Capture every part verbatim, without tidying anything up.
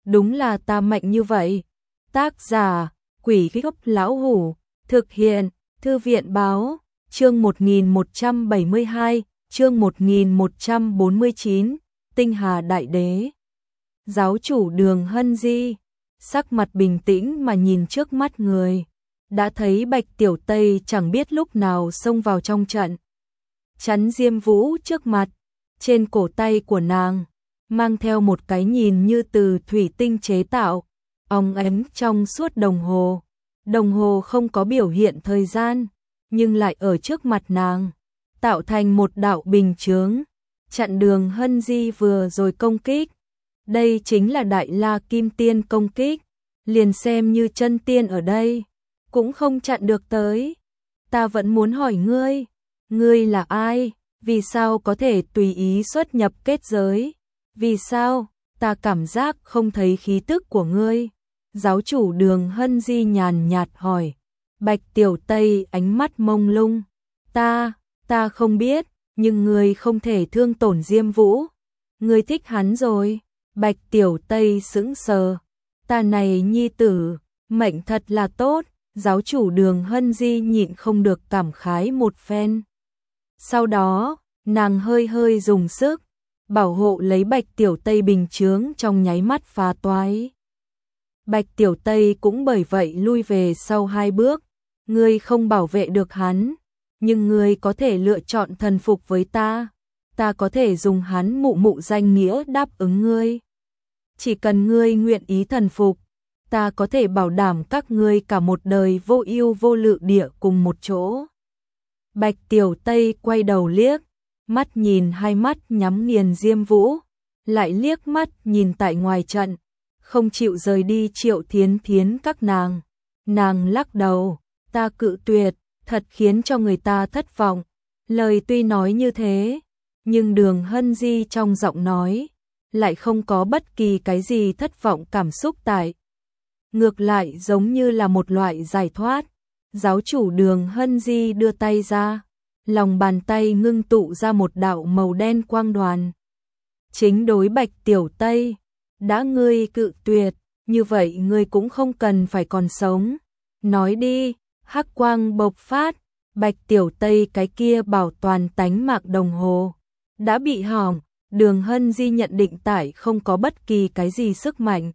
đúng là ta mạnh như vậy. Tác giả, Quỷ Gốc Lão Hủ, thực hiện, Thư viện Báo, chương một nghìn một trăm bảy mươi hai, chương một nghìn một trăm bốn mươi chín, Tinh Hà Đại Đế. Giáo chủ Đường Hân Di, sắc mặt bình tĩnh mà nhìn trước mắt người, đã thấy Bạch Tiểu Tây chẳng biết lúc nào xông vào trong trận. Chắn Diêm Vũ trước mặt, trên cổ tay của nàng, mang theo một cái nhìn như từ thủy tinh chế tạo, óng ánh trong suốt đồng hồ. Đồng hồ không có biểu hiện thời gian, nhưng lại ở trước mặt nàng, tạo thành một đạo bình chướng, chặn Đường Hân Di vừa rồi công kích. Đây chính là Đại La Kim Tiên công kích, liền xem như chân tiên ở đây, cũng không chặn được tới. Ta vẫn muốn hỏi ngươi, ngươi là ai? Vì sao có thể tùy ý xuất nhập kết giới? Vì sao? Ta cảm giác không thấy khí tức của ngươi. Giáo chủ Đường Hân Di nhàn nhạt hỏi. Bạch Tiểu Tây ánh mắt mông lung. Ta, ta không biết, nhưng ngươi không thể thương tổn Diêm Vũ. Ngươi thích hắn rồi. Bạch Tiểu Tây sững sờ. Ta này nhi tử, mệnh thật là tốt. Giáo chủ Đường Hân Di nhịn không được cảm khái một phen. Sau đó, nàng hơi hơi dùng sức, bảo hộ lấy Bạch Tiểu Tây bình chướng trong nháy mắt phá toái. Bạch Tiểu Tây cũng bởi vậy lui về sau hai bước. Ngươi không bảo vệ được hắn, nhưng ngươi có thể lựa chọn thần phục với ta. Ta có thể dùng hắn mụ mụ danh nghĩa đáp ứng ngươi. Chỉ cần ngươi nguyện ý thần phục, ta có thể bảo đảm các ngươi cả một đời vô ưu vô lự địa cùng một chỗ. Bạch Tiểu Tây quay đầu liếc, mắt nhìn hai mắt nhắm nghiền Diêm Vũ, lại liếc mắt nhìn tại ngoài trận, không chịu rời đi Triệu Thiến Thiến các nàng. Nàng lắc đầu, ta cự tuyệt, thật khiến cho người ta thất vọng. Lời tuy nói như thế, nhưng Đường Hân Di trong giọng nói lại không có bất kỳ cái gì thất vọng cảm xúc tại. Ngược lại giống như là một loại giải thoát. Giáo chủ Đường Hân Di đưa tay ra, lòng bàn tay ngưng tụ ra một đạo màu đen quang đoàn. Chính đối Bạch Tiểu Tây, đã ngươi cự tuyệt, như vậy ngươi cũng không cần phải còn sống. Nói đi, hắc quang bộc phát, Bạch Tiểu Tây cái kia bảo toàn tánh mạng đồng hồ đã bị hỏng. Đường Hân Di nhận định tại không có bất kỳ cái gì sức mạnh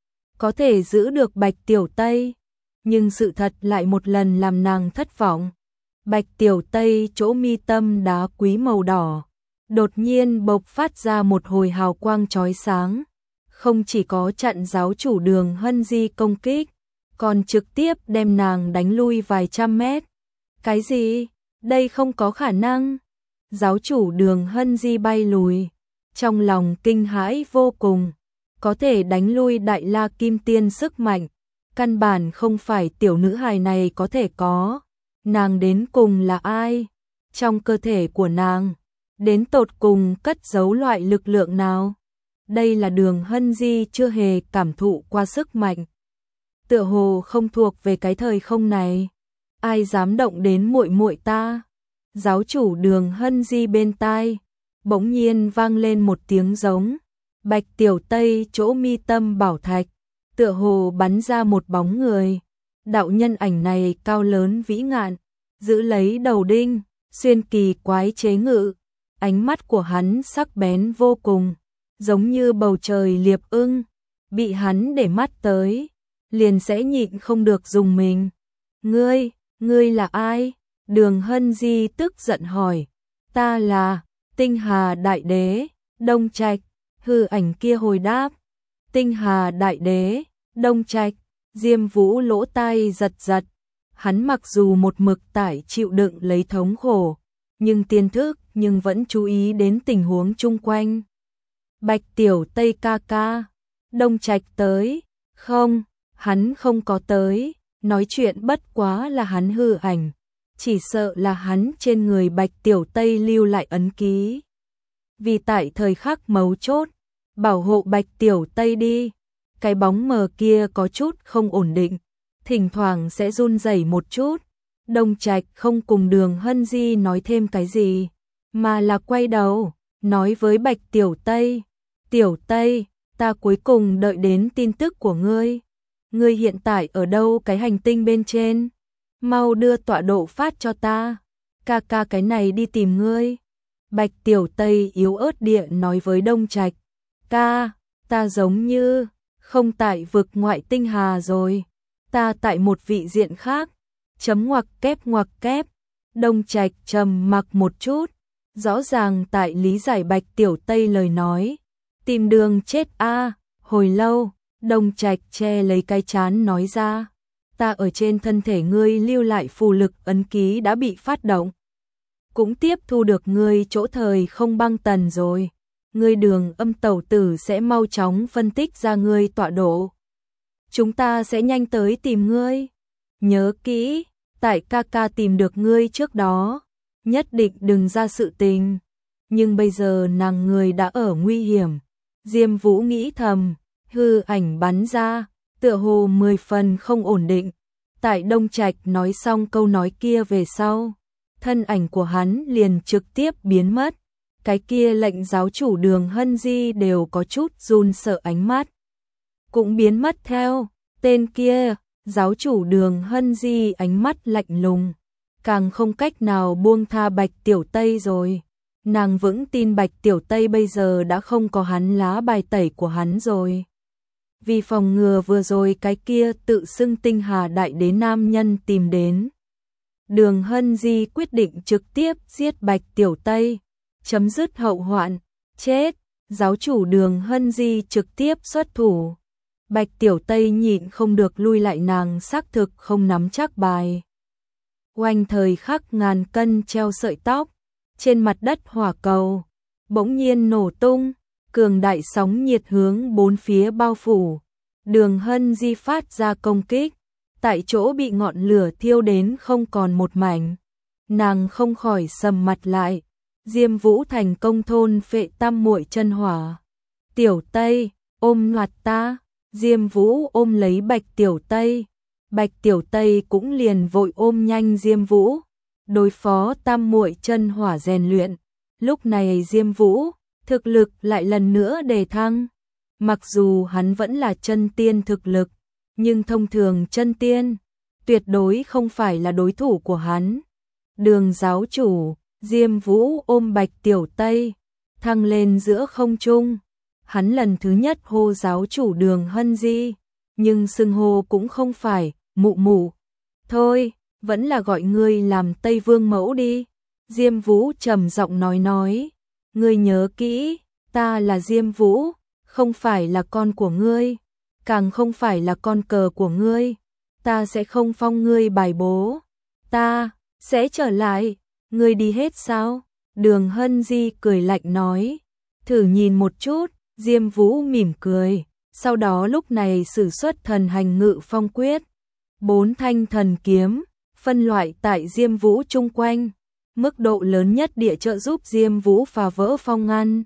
có thể giữ được Bạch Tiểu Tây, nhưng sự thật lại một lần làm nàng thất vọng. Bạch Tiểu Tây chỗ mi tâm đá quý màu đỏ, đột nhiên bộc phát ra một hồi hào quang chói sáng, không chỉ có chặn giáo chủ Đường Hân Di công kích, còn trực tiếp đem nàng đánh lui vài trăm mét. Cái gì? Đây không có khả năng. Giáo chủ Đường Hân Di bay lùi, trong lòng kinh hãi vô cùng, có thể đánh lui Đại La Kim Tiên sức mạnh, căn bản không phải tiểu nữ hài này có thể có. Nàng đến cùng là ai? Trong cơ thể của nàng, đến tột cùng cất giấu loại lực lượng nào? Đây là Đường Hân Di chưa hề cảm thụ qua sức mạnh. Tựa hồ không thuộc về cái thời không này. Ai dám động đến muội muội ta? Giáo chủ Đường Hân Di bên tai bỗng nhiên vang lên một tiếng giống. Bạch Tiểu Tây chỗ mi tâm bảo thạch, tựa hồ bắn ra một bóng người. Đạo nhân ảnh này cao lớn vĩ ngạn, giữ lấy đầu đinh, xuyên kỳ quái chế ngự. Ánh mắt của hắn sắc bén vô cùng, giống như bầu trời liệp ưng. Bị hắn để mắt tới, liền sẽ nhịn không được dùng mình. Ngươi, ngươi là ai? Đường Hân Di tức giận hỏi. Ta là Tinh Hà Đại Đế, Đông Trạch. Hư ảnh kia hồi đáp. Tinh Hà Đại Đế, Đông Trạch. Diêm Vũ lỗ tai giật giật. Hắn mặc dù một mực tải chịu đựng lấy thống khổ, nhưng tiên thức nhưng vẫn chú ý đến tình huống chung quanh. Bạch Tiểu Tây ca ca, Đông Trạch tới. Không, hắn không có tới. Nói chuyện bất quá là hắn hư ảnh. Chỉ sợ là hắn trên người Bạch Tiểu Tây lưu lại ấn ký. Vì tại thời khắc mấu chốt, bảo hộ Bạch Tiểu Tây đi. Cái bóng mờ kia có chút không ổn định, thỉnh thoảng sẽ run rẩy một chút. Đông Trạch không cùng Đường Hân Di nói thêm cái gì, mà là quay đầu, nói với Bạch Tiểu Tây. Tiểu Tây, ta cuối cùng đợi đến tin tức của ngươi. Ngươi hiện tại ở đâu cái hành tinh bên trên? Mau đưa tọa độ phát cho ta. Ca ca cái này đi tìm ngươi. Bạch Tiểu Tây yếu ớt địa nói với Đông Trạch. Ca, ta giống như không tại vực ngoại tinh hà rồi. Ta tại một vị diện khác. Chấm ngoặc kép ngoặc kép. Đông Trạch trầm mặc một chút. Rõ ràng tại lý giải Bạch Tiểu Tây lời nói. Tìm đường chết a. Hồi lâu, Đông Trạch che lấy cái trán nói ra. Ta ở trên thân thể ngươi lưu lại phù lực ấn ký đã bị phát động. Cũng tiếp thu được ngươi chỗ thời không băng tần rồi. Ngươi Đường Âm tẩu tử sẽ mau chóng phân tích ra ngươi tọa độ. Chúng ta sẽ nhanh tới tìm ngươi. Nhớ kỹ, tại ca ca tìm được ngươi trước đó, nhất định đừng ra sự tình. Nhưng bây giờ nàng người đã ở nguy hiểm. Diêm Vũ nghĩ thầm, hư ảnh bắn ra, tựa hồ mười phần không ổn định. Tại Đông Trạch nói xong câu nói kia về sau, thân ảnh của hắn liền trực tiếp biến mất. Cái kia lệnh giáo chủ Đường Hân Di đều có chút run sợ, ánh mắt cũng biến mất theo. Tên kia, giáo chủ Đường Hân Di ánh mắt lạnh lùng, càng không cách nào buông tha Bạch Tiểu Tây rồi. Nàng vững tin Bạch Tiểu Tây bây giờ đã không có hắn lá bài tẩy của hắn rồi. Vì phòng ngừa vừa rồi cái kia tự xưng tinh hà đại đế nam nhân tìm đến, Đường Hân Di quyết định trực tiếp giết Bạch Tiểu Tây, chấm dứt hậu hoạn. Chết, giáo chủ Đường Hân Di trực tiếp xuất thủ. Bạch Tiểu Tây nhịn không được lui lại, nàng xác thực không nắm chắc bài. Oanh thời khắc ngàn cân treo sợi tóc, trên mặt đất hỏa cầu bỗng nhiên nổ tung, cường đại sóng nhiệt hướng bốn phía bao phủ. Đường Hân Di phát ra công kích, tại chỗ bị ngọn lửa thiêu đến không còn một mảnh. Nàng không khỏi sầm mặt lại. Diêm Vũ thành công thôn phệ tam muội chân hỏa. Tiểu Tây, ôm loạt ta. Diêm Vũ ôm lấy Bạch Tiểu Tây. Bạch Tiểu Tây cũng liền vội ôm nhanh Diêm Vũ. Đối phó tam muội chân hỏa rèn luyện. Lúc này Diêm Vũ, thực lực lại lần nữa đề thăng. Mặc dù hắn vẫn là chân tiên thực lực, nhưng thông thường chân tiên tuyệt đối không phải là đối thủ của hắn. Đường giáo chủ, Diêm Vũ ôm Bạch Tiểu Tây, thăng lên giữa không trung. Hắn lần thứ nhất hô giáo chủ Đường Hân Di, nhưng xưng hô cũng không phải mụ mụ. Thôi, vẫn là gọi ngươi làm Tây Vương mẫu đi. Diêm Vũ trầm giọng nói nói, ngươi nhớ kỹ, ta là Diêm Vũ, không phải là con của ngươi, càng không phải là con cờ của ngươi. Ta sẽ không phong ngươi bài bố, ta sẽ trở lại. Ngươi đi hết sao? Đường Hân Di cười lạnh nói. Thử nhìn một chút. Diêm Vũ mỉm cười, sau đó lúc này sử xuất thần hành ngự phong quyết. Bốn thanh thần kiếm, phân loại tại Diêm Vũ chung quanh, mức độ lớn nhất địa trợ giúp Diêm Vũ phá vỡ phong ngăn.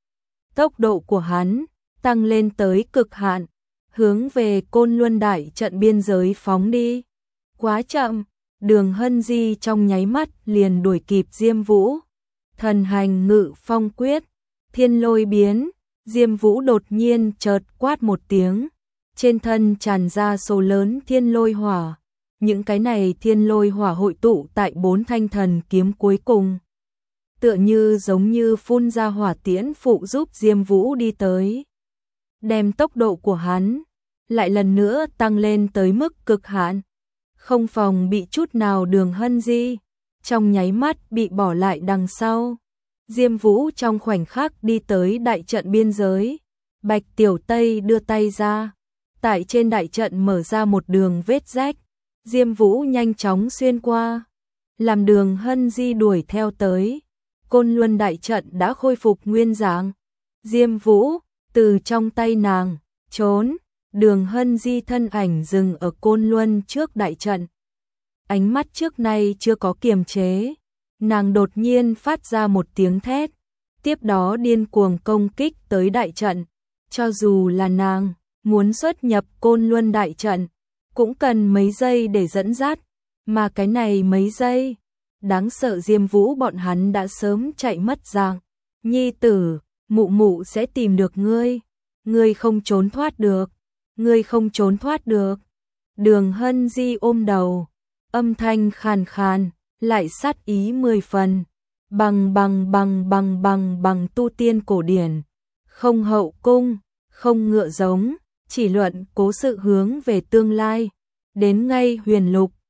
Tốc độ của hắn tăng lên tới cực hạn, hướng về Côn Luân đại trận biên giới phóng đi. Quá chậm, Đường Hân Di trong nháy mắt liền đuổi kịp Diêm Vũ. Thần hành ngự phong quyết, thiên lôi biến. Diêm Vũ đột nhiên chợt quát một tiếng, trên thân tràn ra số lớn thiên lôi hỏa. Những cái này thiên lôi hỏa hội tụ tại bốn thanh thần kiếm cuối cùng, tựa như giống như phun ra hỏa tiễn phụ giúp Diêm Vũ đi tới. Đem tốc độ của hắn lại lần nữa tăng lên tới mức cực hạn. Không phòng bị chút nào Đường Hân Di, trong nháy mắt bị bỏ lại đằng sau. Diêm Vũ trong khoảnh khắc đi tới đại trận biên giới. Bạch Tiểu Tây đưa tay ra, tại trên đại trận mở ra một đường vết rách. Diêm Vũ nhanh chóng xuyên qua, làm Đường Hân Di đuổi theo tới. Côn Luân đại trận đã khôi phục nguyên dạng. Diêm Vũ từ trong tay nàng trốn. Đường Hân Di thân ảnh dừng ở Côn Luân trước đại trận. Ánh mắt trước nay chưa có kiềm chế. Nàng đột nhiên phát ra một tiếng thét, tiếp đó điên cuồng công kích tới đại trận. Cho dù là nàng muốn xuất nhập Côn Luân đại trận, cũng cần mấy giây để dẫn dắt, mà cái này mấy giây, đáng sợ Diêm Vũ bọn hắn đã sớm chạy mất dạng. Nhi tử, mụ mụ sẽ tìm được ngươi. ngươi không trốn thoát được, ngươi không trốn thoát được. Đường Hân Di ôm đầu, âm thanh khàn khàn, lại sát ý mười phần. Bằng bằng bằng bằng bằng bằng tu tiên cổ điển, không hậu cung, không ngựa giống, chỉ luận cố sự hướng về tương lai. Đến ngay huyền lục,